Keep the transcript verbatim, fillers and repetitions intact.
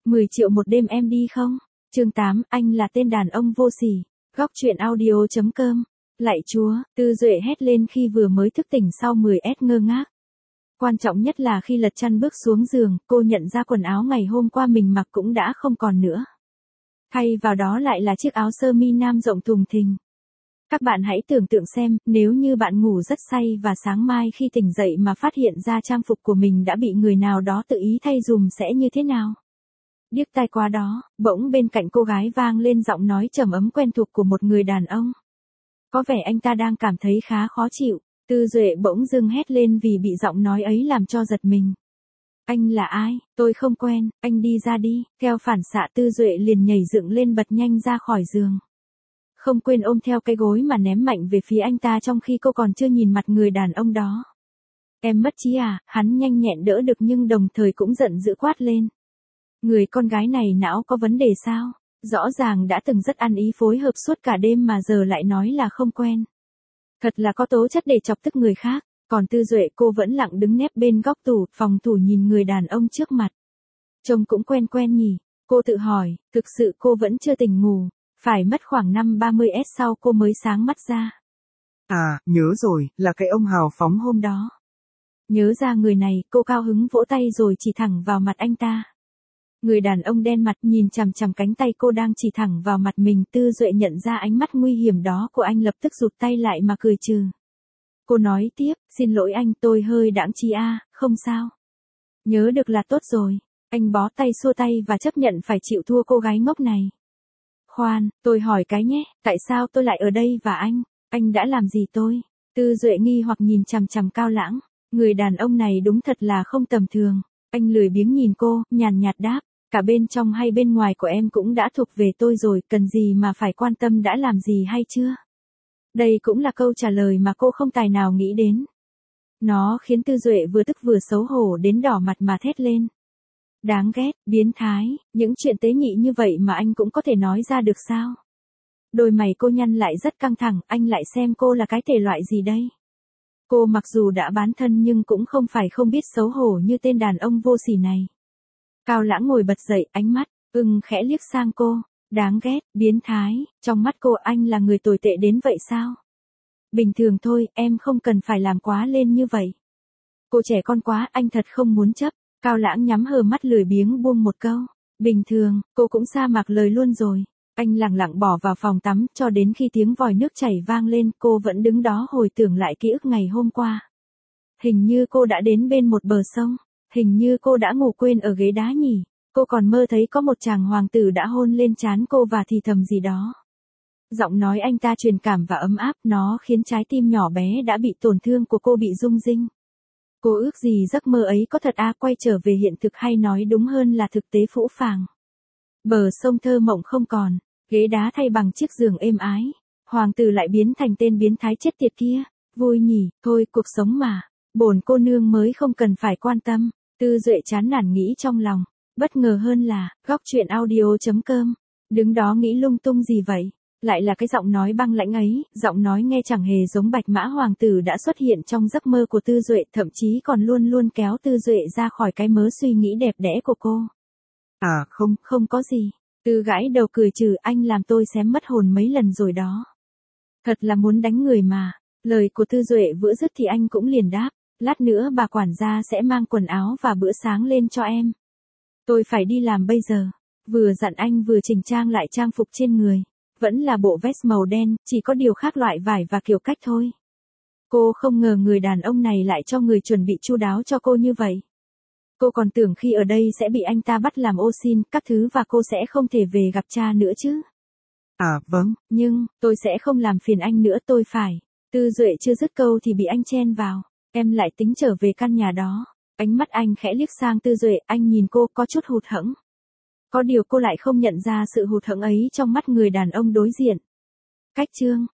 mười triệu một đêm em đi không? Chương tám, anh là tên đàn ông vô sỉ. Góc truyện audio chấm com. Lạy Chúa, Tư Duệ hét lên khi vừa mới thức tỉnh sau mười S ngơ ngác. Quan trọng nhất là khi lật chăn bước xuống giường, cô nhận ra quần áo ngày hôm qua mình mặc cũng đã không còn nữa. Thay vào đó lại là chiếc áo sơ mi nam rộng thùng thình. Các bạn hãy tưởng tượng xem, nếu như bạn ngủ rất say và sáng mai khi tỉnh dậy mà phát hiện ra trang phục của mình đã bị người nào đó tự ý thay dùm sẽ như thế nào? Điếc tai qua đó, bỗng bên cạnh cô gái vang lên giọng nói trầm ấm quen thuộc của một người đàn ông. Có vẻ anh ta đang cảm thấy khá khó chịu, Tư Duệ bỗng dưng hét lên vì bị giọng nói ấy làm cho giật mình. Anh là ai? Tôi không quen, anh đi ra đi. Theo phản xạ Tư Duệ liền nhảy dựng lên bật nhanh ra khỏi giường. Không quên ôm theo cái gối mà ném mạnh về phía anh ta trong khi cô còn chưa nhìn mặt người đàn ông đó. Em mất trí à? Hắn nhanh nhẹn đỡ được nhưng đồng thời cũng giận dữ quát lên. Người con gái này não có vấn đề sao? Rõ ràng đã từng rất ăn ý phối hợp suốt cả đêm mà giờ lại nói là không quen. Thật là có tố chất để chọc tức người khác. Còn Tư Duệ cô vẫn lặng đứng nép bên góc tủ, phòng thủ nhìn người đàn ông trước mặt. Trông cũng quen quen nhỉ? Cô tự hỏi, thực sự cô vẫn chưa tỉnh ngủ. Phải mất khoảng năm ba mươi S sau cô mới sáng mắt ra. À, nhớ rồi, là cái ông hào phóng hôm đó. Nhớ ra người này, cô cao hứng vỗ tay rồi chỉ thẳng vào mặt anh ta. Người đàn ông đen mặt nhìn chằm chằm cánh tay cô đang chỉ thẳng vào mặt mình. Tư Duệ nhận ra ánh mắt nguy hiểm đó của anh lập tức rụt tay lại mà cười trừ. Cô nói tiếp, xin lỗi anh, tôi hơi đãng trí a, không sao. Nhớ được là tốt rồi. Anh bó tay xua tay và chấp nhận phải chịu thua cô gái ngốc này. Khoan, tôi hỏi cái nhé, tại sao tôi lại ở đây và anh, anh đã làm gì tôi? Tư Duệ nghi hoặc nhìn chằm chằm Cao Lãng, người đàn ông này đúng thật là không tầm thường. Anh lười biếng nhìn cô, nhàn nhạt đáp, cả bên trong hay bên ngoài của em cũng đã thuộc về tôi rồi, cần gì mà phải quan tâm đã làm gì hay chưa? Đây cũng là câu trả lời mà cô không tài nào nghĩ đến. Nó khiến Tư Duệ vừa tức vừa xấu hổ đến đỏ mặt mà thét lên. Đáng ghét, biến thái, những chuyện tế nhị như vậy mà anh cũng có thể nói ra được sao? Đôi mày cô nhăn lại rất căng thẳng, anh lại xem cô là cái thể loại gì đây? Cô mặc dù đã bán thân nhưng cũng không phải không biết xấu hổ như tên đàn ông vô sỉ này. Cao Lãng ngồi bật dậy, ánh mắt, ưng khẽ liếc sang cô. Đáng ghét, biến thái, trong mắt cô anh là người tồi tệ đến vậy sao? Bình thường thôi, em không cần phải làm quá lên như vậy. Cô trẻ con quá, anh thật không muốn chấp. Cao Lãng nhắm hờ mắt lười biếng buông một câu. Bình thường, cô cũng sa mạc lời luôn rồi. Anh lặng lặng bỏ vào phòng tắm cho đến khi tiếng vòi nước chảy vang lên cô vẫn đứng đó hồi tưởng lại ký ức ngày hôm qua. Hình như cô đã đến bên một bờ sông. Hình như cô đã ngủ quên ở ghế đá nhỉ. Cô còn mơ thấy có một chàng hoàng tử đã hôn lên trán cô và thì thầm gì đó. Giọng nói anh ta truyền cảm và ấm áp, nó khiến trái tim nhỏ bé đã bị tổn thương của cô bị rung rinh. Cô ước gì giấc mơ ấy có thật à, quay trở về hiện thực hay nói đúng hơn là thực tế phũ phàng. Bờ sông thơ mộng không còn, ghế đá thay bằng chiếc giường êm ái. Hoàng tử lại biến thành tên biến thái chết tiệt kia. Vui nhỉ, thôi cuộc sống mà, bổn cô nương mới không cần phải quan tâm. Tư Duệ chán nản nghĩ trong lòng. Bất ngờ hơn là, góc truyện audio chấm com. Đứng đó nghĩ lung tung gì vậy? Lại là cái giọng nói băng lãnh ấy, giọng nói nghe chẳng hề giống Bạch Mã Hoàng tử đã xuất hiện trong giấc mơ của Tư Duệ, thậm chí còn luôn luôn kéo Tư Duệ ra khỏi cái mớ suy nghĩ đẹp đẽ của cô. À không, không có gì. Tư gãi đầu cười trừ, anh làm tôi xém mất hồn mấy lần rồi đó. Thật là muốn đánh người mà. Lời của Tư Duệ vừa dứt thì anh cũng liền đáp, lát nữa bà quản gia sẽ mang quần áo và bữa sáng lên cho em. Tôi phải đi làm bây giờ. Vừa dặn anh vừa chỉnh trang lại trang phục trên người. Vẫn là bộ vest màu đen, chỉ có điều khác loại vải và kiểu cách thôi. Cô không ngờ người đàn ông này lại cho người chuẩn bị chu đáo cho cô như vậy. Cô còn tưởng khi ở đây sẽ bị anh ta bắt làm ô xin các thứ và cô sẽ không thể về gặp cha nữa chứ. À vâng, nhưng, tôi sẽ không làm phiền anh nữa tôi phải. Tư Duệ chưa dứt câu thì bị anh chen vào. Em lại tính trở về căn nhà đó. Ánh mắt anh khẽ liếc sang Tư Duệ, anh nhìn cô có chút hụt hẫng. Có điều cô lại không nhận ra sự hụt hẫng ấy trong mắt người đàn ông đối diện. Cách chương